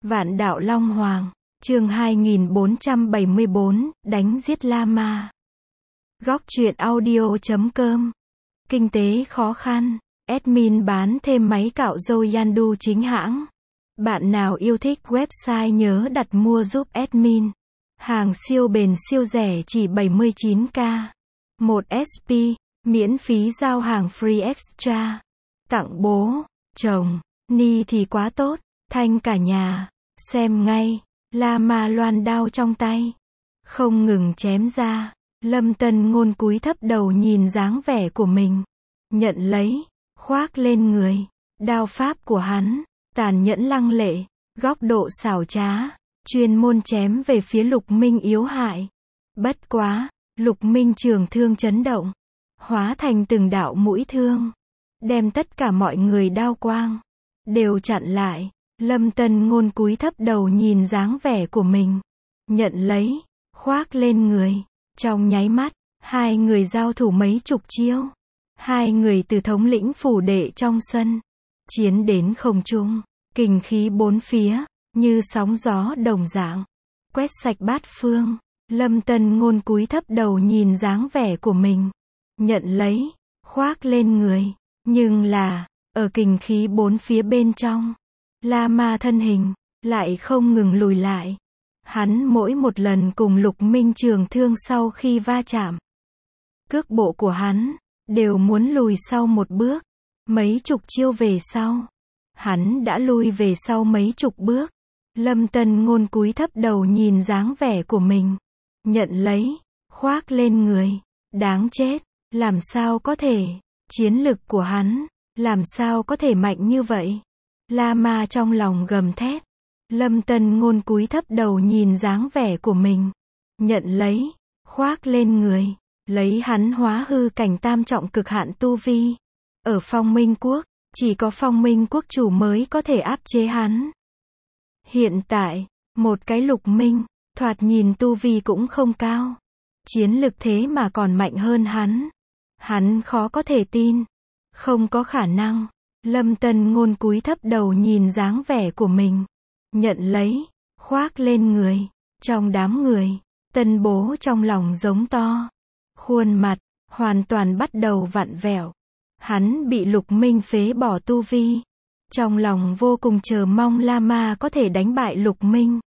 Vạn đạo Long Hoàng, chương 2474, đánh giết Lama. Góc truyện audio.com. Kinh tế khó khăn, admin bán thêm máy cạo râu Yandu chính hãng. Bạn nào yêu thích website nhớ đặt mua giúp admin. Hàng siêu bền siêu rẻ chỉ 79k. 1 SP, miễn phí giao hàng free extra. Tặng bố, chồng, ni thì quá tốt, thanh cả nhà. Xem ngay, Lama loan đao trong tay, không ngừng chém ra. Lâm Tân Ngôn cúi thấp đầu nhìn dáng vẻ của mình, nhận lấy, khoác lên người. Đao pháp của hắn, tàn nhẫn lăng lệ, góc độ xảo trá, chuyên môn chém về phía Lục Minh yếu hại. Bất quá, Lục Minh trường thương chấn động, hóa thành từng đạo mũi thương, đem tất cả mọi người đao quang đều chặn lại. Lâm Tân Ngôn cúi thấp đầu nhìn dáng vẻ của mình, nhận lấy, khoác lên người. Trong nháy mắt, hai người giao thủ mấy chục chiêu. Hai người từ thống lĩnh phủ đệ trong sân, chiến đến không trung, kình khí bốn phía, như sóng gió đồng dạng, quét sạch bát phương. Lâm Tân Ngôn cúi thấp đầu nhìn dáng vẻ của mình, nhận lấy, khoác lên người. Nhưng là, ở kình khí bốn phía bên trong, Lama thân hình lại không ngừng lùi lại. Hắn mỗi một lần cùng Lục Minh trường thương sau khi va chạm, cước bộ của hắn đều muốn lùi sau một bước. Mấy chục chiêu về sau, hắn đã lùi về sau mấy chục bước. Lâm Tân Ngôn cúi thấp đầu nhìn dáng vẻ của mình, nhận lấy, khoác lên người. Đáng chết, làm sao có thể? Chiến lực của hắn làm sao có thể mạnh như vậy? Lama trong lòng gầm thét. Lâm Tân Ngôn cúi thấp đầu nhìn dáng vẻ của mình, nhận lấy, khoác lên người. Lấy hắn hóa hư cảnh tam trọng cực hạn tu vi. Ở Phong Minh Quốc, chỉ có Phong Minh Quốc chủ mới có thể áp chế hắn. Hiện tại, một cái Lục Minh, thoạt nhìn tu vi cũng không cao, chiến lực thế mà còn mạnh hơn hắn. Hắn khó có thể tin. Không có khả năng. Lâm Tân Ngôn cúi thấp đầu nhìn dáng vẻ của mình, nhận lấy, khoác lên người. Trong đám người, Tân Bố trong lòng giống to. Khuôn mặt hoàn toàn bắt đầu vặn vẹo. Hắn bị Lục Minh phế bỏ tu vi, trong lòng vô cùng chờ mong Lama có thể đánh bại Lục Minh,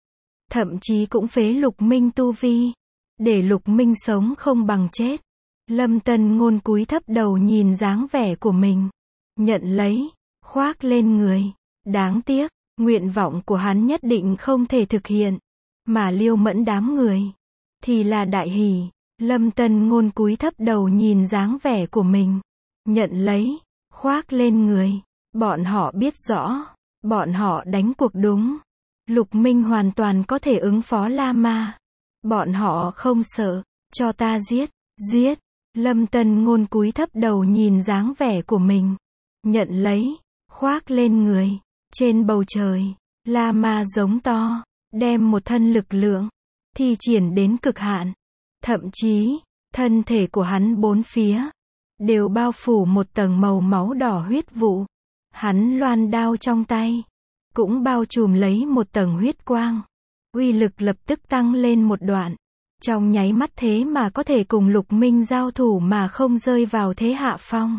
thậm chí cũng phế Lục Minh tu vi, để Lục Minh sống không bằng chết. Lâm Tân Ngôn cúi thấp đầu nhìn dáng vẻ của mình, nhận lấy, khoác lên người. Đáng tiếc, nguyện vọng của hắn nhất định không thể thực hiện, mà Liêu Mẫn đám người thì là đại hỉ. Lâm Tân Ngôn cúi thấp đầu nhìn dáng vẻ của mình, nhận lấy, khoác lên người. Bọn họ biết rõ, bọn họ đánh cuộc đúng. Lục Minh hoàn toàn có thể ứng phó Lama. Bọn họ không sợ, cho ta giết, giết. Lâm Tân Ngôn cúi thấp đầu nhìn dáng vẻ của mình, nhận lấy, khoác lên người. Trên bầu trời, Lama giống to, đem một thân lực lượng thi triển đến cực hạn. Thậm chí, thân thể của hắn bốn phía đều bao phủ một tầng màu máu đỏ huyết vụ. Hắn loan đao trong tay cũng bao trùm lấy một tầng huyết quang. Uy lực lập tức tăng lên một đoạn. Trong nháy mắt thế mà có thể cùng Lục Minh giao thủ mà không rơi vào thế hạ phong.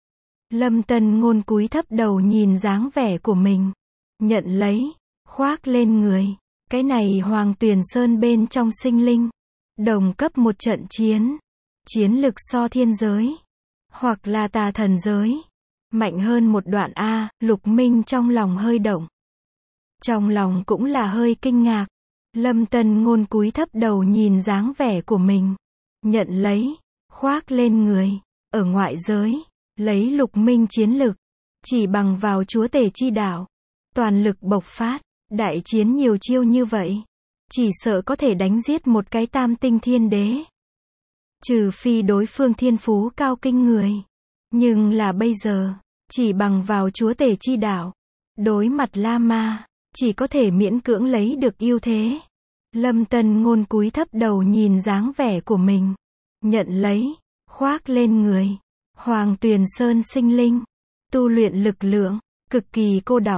Lâm Tân Ngôn cúi thấp đầu nhìn dáng vẻ của mình, nhận lấy, khoác lên người. Cái này Hoàng Tuyền Sơn bên trong sinh linh, đồng cấp một trận chiến, chiến lực so thiên giới, hoặc là tà thần giới, mạnh hơn một đoạn a. Lục Minh trong lòng hơi động, trong lòng cũng là hơi kinh ngạc. Lâm Tân Ngôn cúi thấp đầu nhìn dáng vẻ của mình, nhận lấy, khoác lên người. Ở ngoại giới, lấy Lục Minh chiến lực, chỉ bằng vào chúa tể chi đạo, toàn lực bộc phát, đại chiến nhiều chiêu như vậy, chỉ sợ có thể đánh giết một cái tam tinh thiên đế. Trừ phi đối phương thiên phú cao kinh người. Nhưng là bây giờ, chỉ bằng vào chúa tể chi đạo, đối mặt Lama, chỉ có thể miễn cưỡng lấy được ưu thế. Lâm Tân Ngôn cúi thấp đầu nhìn dáng vẻ của mình, nhận lấy, khoác lên người. Hoàng Tuyền Sơn sinh linh, tu luyện lực lượng, cực kỳ cô đọng,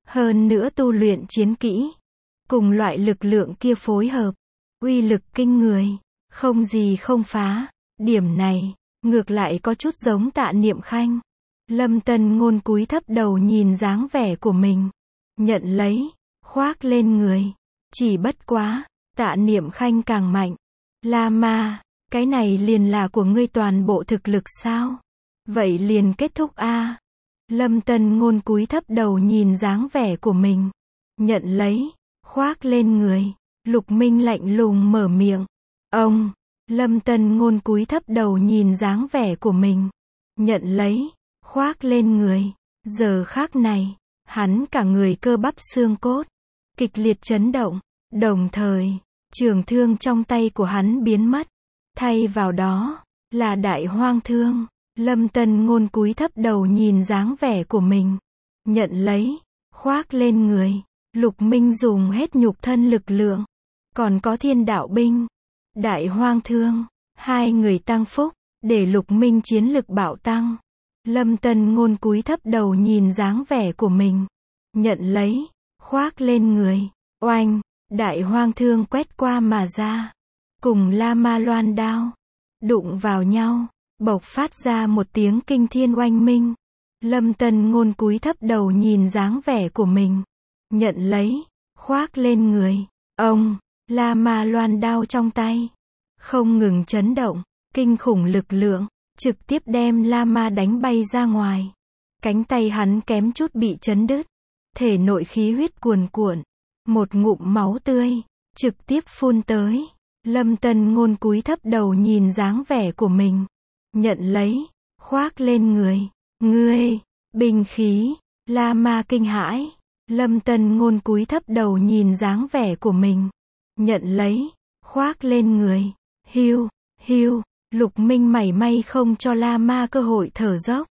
Hơn nữa tu luyện chiến kỹ, cùng loại lực lượng kia phối hợp, uy lực kinh người, không gì không phá. Điểm này, ngược lại có chút giống Tạ Niệm Khanh. Lâm Tân Ngôn cúi thấp đầu nhìn dáng vẻ của mình, nhận lấy, khoác lên người. Chỉ bất quá, Tạ Niệm Khanh càng mạnh. La Ma, cái này liền là của ngươi toàn bộ thực lực sao? Vậy liền kết thúc a. Lâm Tân Ngôn cúi thấp đầu nhìn dáng vẻ của mình, nhận lấy, khoác lên người. Lục Minh lạnh lùng mở miệng. Ông, Lâm Tân Ngôn cúi thấp đầu nhìn dáng vẻ của mình, nhận lấy, khoác lên người. Giờ khắc này, hắn cả người cơ bắp xương cốt, kịch liệt chấn động, đồng thời, trường thương trong tay của hắn biến mất. Thay vào đó, là đại hoang thương. Lâm Tân Ngôn cúi thấp đầu nhìn dáng vẻ của mình, nhận lấy, khoác lên người. Lục Minh dùng hết nhục thân lực lượng, còn có thiên đạo binh, đại hoang thương, hai người tăng phúc, để Lục Minh chiến lực bạo tăng. Lâm Tân Ngôn cúi thấp đầu nhìn dáng vẻ của mình, nhận lấy, khoác lên người. Oanh, đại hoang thương quét qua mà ra, cùng La Ma loan đao, đụng vào nhau, bộc phát ra một tiếng kinh thiên oanh minh. Lâm Tân Ngôn cúi thấp đầu nhìn dáng vẻ của mình, nhận lấy, khoác lên người. Ông, La Ma loan đao trong tay, không ngừng chấn động, kinh khủng lực lượng, trực tiếp đem La Ma đánh bay ra ngoài. Cánh tay hắn kém chút bị chấn đứt, thể nội khí huyết cuồn cuộn, một ngụm máu tươi, trực tiếp phun tới. Lâm Tân Ngôn cúi thấp đầu nhìn dáng vẻ của mình, nhận lấy, khoác lên người. Ngươi, binh khí, La Ma kinh hãi. Lâm Tân Ngôn cúi thấp đầu nhìn dáng vẻ của mình, nhận lấy, khoác lên người. Hiu, hiu, Lục Minh mảy may không cho La Ma cơ hội thở dốc.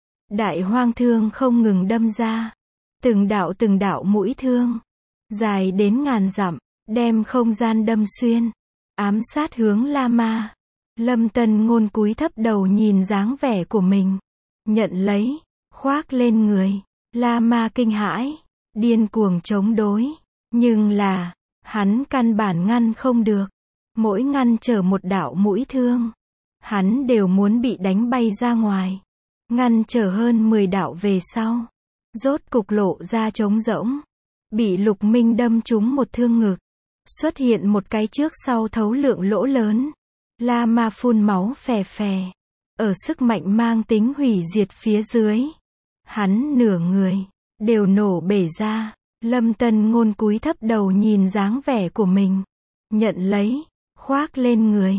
Đại hoang thương không ngừng đâm ra, từng đạo mũi thương, dài đến ngàn dặm, đem không gian đâm xuyên, ám sát hướng La Ma. Lâm Tân Ngôn cúi thấp đầu nhìn dáng vẻ của mình, nhận lấy, khoác lên người. La Ma kinh hãi, điên cuồng chống đối, nhưng là, hắn căn bản ngăn không được. Mỗi ngăn trở một đạo mũi thương, hắn đều muốn bị đánh bay ra ngoài. Ngăn trở hơn 10 đạo về sau, rốt cục lộ ra trống rỗng, bị Lục Minh đâm trúng một thương ngực, xuất hiện một cái trước sau thấu lượng lỗ lớn. La Ma phun máu phè phè, ở sức mạnh mang tính hủy diệt phía dưới, hắn nửa người đều nổ bể ra. Lâm Tân Ngôn cúi thấp đầu nhìn dáng vẻ của mình, nhận lấy, khoác lên người.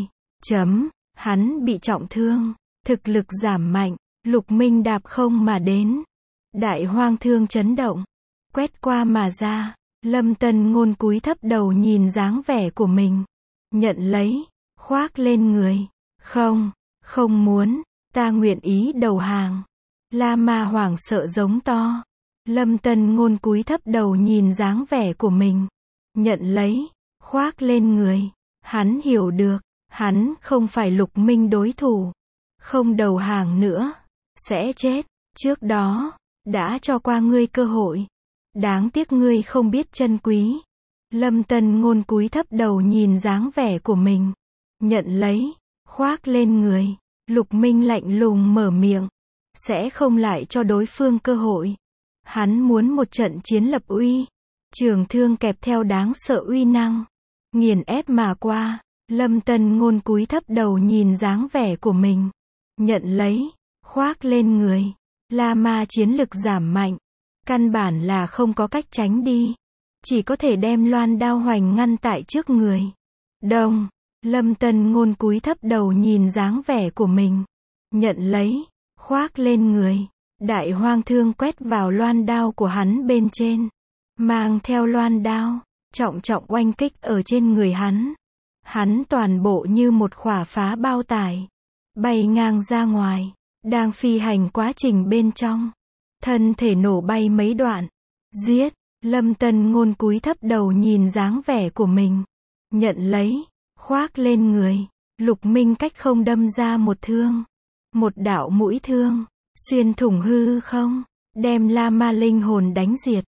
Hắn bị trọng thương, thực lực giảm mạnh. Lục Minh đạp không mà đến, đại hoang thương chấn động, quét qua mà ra. Lâm Tân Ngôn cúi thấp đầu nhìn dáng vẻ của mình, nhận lấy, khoác lên người. Không muốn, ta nguyện ý đầu hàng. La Ma hoảng sợ giống to. Lâm Tân Ngôn cúi thấp đầu nhìn dáng vẻ của mình, nhận lấy, khoác lên người. Hắn hiểu được, hắn không phải Lục Minh đối thủ, không đầu hàng nữa, sẽ chết. Trước đó, đã cho qua ngươi cơ hội, đáng tiếc ngươi không biết trân quý. Lâm Tân Ngôn cúi thấp đầu nhìn dáng vẻ của mình, nhận lấy, khoác lên người. Lục Minh lạnh lùng mở miệng, sẽ không lại cho đối phương cơ hội. Hắn muốn một trận chiến lập uy, trường thương kẹp theo đáng sợ uy năng, nghiền ép mà qua. Lâm Tân Ngôn cúi thấp đầu nhìn dáng vẻ của mình, nhận lấy, khoác lên người. La Ma chiến lực giảm mạnh, căn bản là không có cách tránh đi, chỉ có thể đem loan đao hoành ngăn tại trước người. Đông, Lâm Tân Ngôn cúi thấp đầu nhìn dáng vẻ của mình, nhận lấy, khoác lên người. Đại hoang thương quét vào loan đao của hắn bên trên, mang theo loan đao, trọng trọng oanh kích ở trên người hắn. Hắn toàn bộ như một khỏa phá bao tải, bay ngang ra ngoài, đang phi hành quá trình bên trong, thân thể nổ bay mấy đoạn. Giết, Lâm Tân Ngôn cúi thấp đầu nhìn dáng vẻ của mình, nhận lấy, khoác lên người. Lục Minh cách không đâm ra một thương, một đạo mũi thương, xuyên thủng hư không, đem La Ma linh hồn đánh diệt.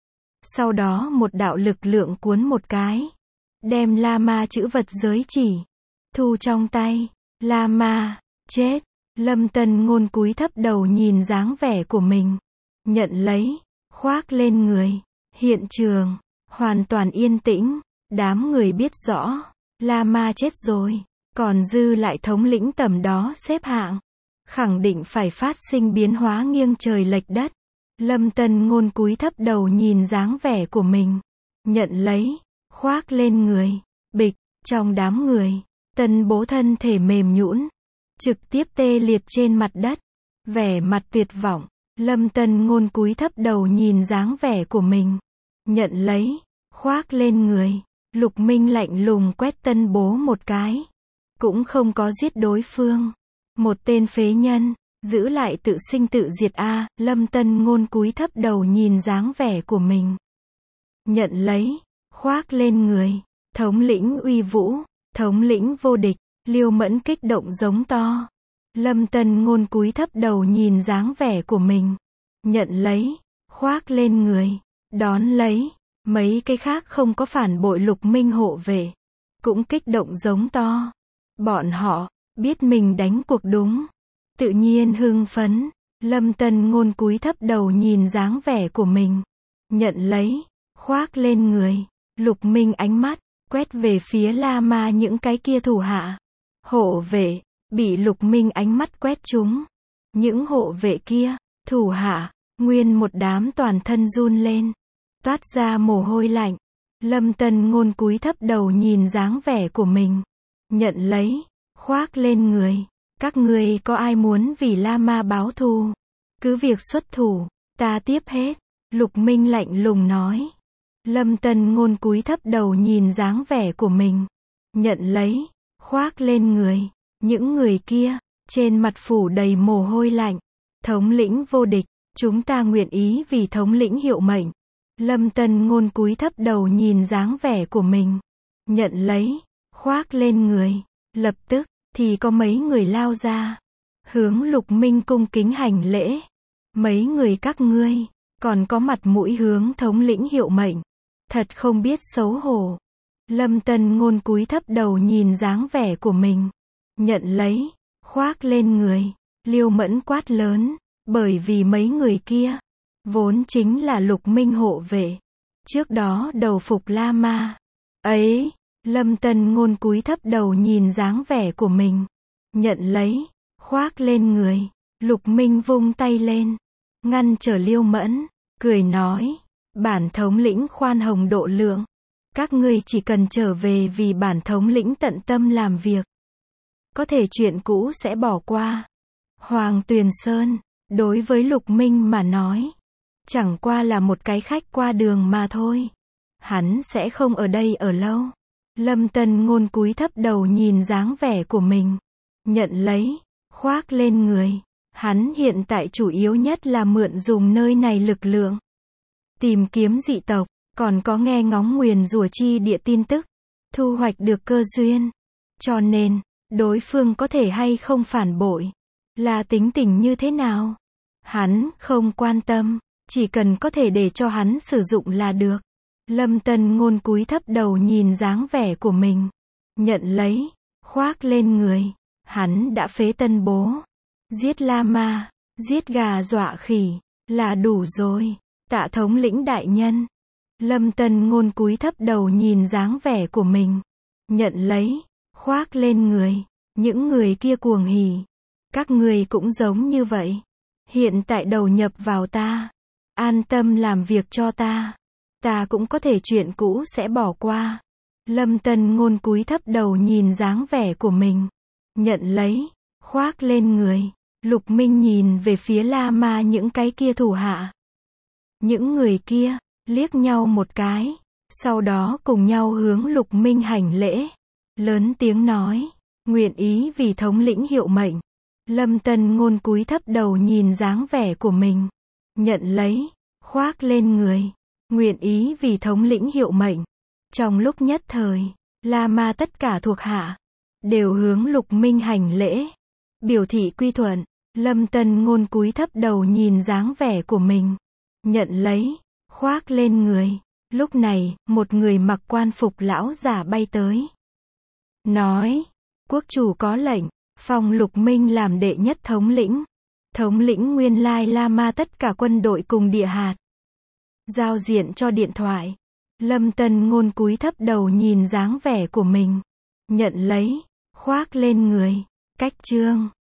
Sau đó một đạo lực lượng cuốn một cái, đem La Ma chữ vật giới chỉ thu trong tay. La Ma, chết. Lâm Tân Ngôn cúi thấp đầu nhìn dáng vẻ của mình, nhận lấy, khoác lên người. Hiện trường hoàn toàn yên tĩnh, đám người biết rõ, La Ma chết rồi, còn dư lại thống lĩnh tầm đó xếp hạng, khẳng định phải phát sinh biến hóa nghiêng trời lệch đất. Lâm Tân Ngôn cúi thấp đầu nhìn dáng vẻ của mình, nhận lấy, khoác lên người. Bịch, trong đám người, Tân Bố thân thể mềm nhũn, trực tiếp tê liệt trên mặt đất, vẻ mặt tuyệt vọng. Lâm Tân Ngôn cúi thấp đầu nhìn dáng vẻ của mình, nhận lấy, khoác lên người. Lục Minh lạnh lùng quét Tân Bố một cái, cũng không có giết đối phương. Một tên phế nhân, giữ lại tự sinh tự diệt a. Lâm Tân Ngôn cúi thấp đầu nhìn dáng vẻ của mình, nhận lấy, khoác lên người. Thống lĩnh uy vũ, thống lĩnh vô địch. Liêu Mẫn kích động giống to. Lâm Tân Ngôn cúi thấp đầu nhìn dáng vẻ của mình, nhận lấy, khoác lên người. Đón lấy, mấy cái khác không có phản bội Lục Minh hộ vệ, cũng kích động giống to. Bọn họ biết mình đánh cuộc đúng, tự nhiên hưng phấn. Lâm Tân Ngôn cúi thấp đầu nhìn dáng vẻ của mình, nhận lấy, khoác lên người. Lục Minh ánh mắt quét về phía La Ma những cái kia thủ hạ hộ vệ, bị Lục Minh ánh mắt quét trúng. Những hộ vệ kia, thủ hạ, nguyên một đám toàn thân run lên, toát ra mồ hôi lạnh. Lâm Tân Ngôn cúi thấp đầu nhìn dáng vẻ của mình, nhận lấy, khoác lên người. Các ngươi có ai muốn vì La Ma báo thù, cứ việc xuất thủ, ta tiếp hết. Lục Minh lạnh lùng nói. Lâm Tân Ngôn cúi thấp đầu nhìn dáng vẻ của mình, nhận lấy, khoác lên người. Những người kia, trên mặt phủ đầy mồ hôi lạnh. Thống lĩnh vô địch, chúng ta nguyện ý vì thống lĩnh hiệu mệnh. Lâm Tân Ngôn cúi thấp đầu nhìn dáng vẻ của mình, nhận lấy, khoác lên người. Lập tức, thì có mấy người lao ra, hướng Lục Minh cung kính hành lễ. Mấy người các ngươi, còn có mặt mũi hướng thống lĩnh hiệu mệnh, thật không biết xấu hổ. Lâm Tân Ngôn cúi thấp đầu nhìn dáng vẻ của mình, nhận lấy, khoác lên người. Liêu Mẫn quát lớn, bởi vì mấy người kia vốn chính là Lục Minh hộ vệ, trước đó đầu phục La Ma. Ấy, Lâm Tân Ngôn cúi thấp đầu nhìn dáng vẻ của mình, nhận lấy, khoác lên người. Lục Minh vung tay lên, ngăn trở Liêu Mẫn, cười nói, bản thống lĩnh khoan hồng độ lượng, các ngươi chỉ cần trở về vì bản thống lĩnh tận tâm làm việc, có thể chuyện cũ sẽ bỏ qua. Hoàng Tuyền Sơn, đối với Lục Minh mà nói, chẳng qua là một cái khách qua đường mà thôi. Hắn sẽ không ở đây ở lâu. Lâm Tân Ngôn cúi thấp đầu nhìn dáng vẻ của mình, nhận lấy, khoác lên người. Hắn hiện tại chủ yếu nhất là mượn dùng nơi này lực lượng, tìm kiếm dị tộc, còn có nghe ngóng nguyền rủa chi địa tin tức, thu hoạch được cơ duyên. Cho nên, đối phương có thể hay không phản bội, là tính tình như thế nào, hắn không quan tâm, chỉ cần có thể để cho hắn sử dụng là được. Lâm Tân Ngôn cúi thấp đầu nhìn dáng vẻ của mình, nhận lấy, khoác lên người. Hắn đã phế Tân Bố, giết La Ma, giết gà dọa khỉ, là đủ rồi. Tạ thống lĩnh đại nhân. Lâm Tân Ngôn cúi thấp đầu nhìn dáng vẻ của mình, nhận lấy, khoác lên người. Những người kia cuồng hỉ, các ngươi cũng giống như vậy. Hiện tại đầu nhập vào ta, an tâm làm việc cho ta, ta cũng có thể chuyện cũ sẽ bỏ qua. Lâm Tân Ngôn cúi thấp đầu nhìn dáng vẻ của mình, nhận lấy, khoác lên người. Lục Minh nhìn về phía La Ma những cái kia thủ hạ. Những người kia liếc nhau một cái, sau đó cùng nhau hướng Lục Minh hành lễ, lớn tiếng nói, nguyện ý vì thống lĩnh hiệu mệnh. Lâm Tân Ngôn cúi thấp đầu nhìn dáng vẻ của mình, nhận lấy, khoác lên người. Nguyện ý vì thống lĩnh hiệu mệnh. Trong lúc nhất thời, La Ma tất cả thuộc hạ đều hướng Lục Minh hành lễ, biểu thị quy thuận. Lâm Tân Ngôn cúi thấp đầu nhìn dáng vẻ của mình, nhận lấy, khoác lên người. Lúc này, một người mặc quan phục lão giả bay tới. Nói, quốc chủ có lệnh, phong Lục Minh làm đệ nhất thống lĩnh. Thống lĩnh Nguyên Lai Lama tất cả quân đội cùng địa hạt. Giao diện cho điện thoại. Lâm Tân Ngôn cúi thấp đầu nhìn dáng vẻ của mình. Nhận lấy, khoác lên người. Cách chương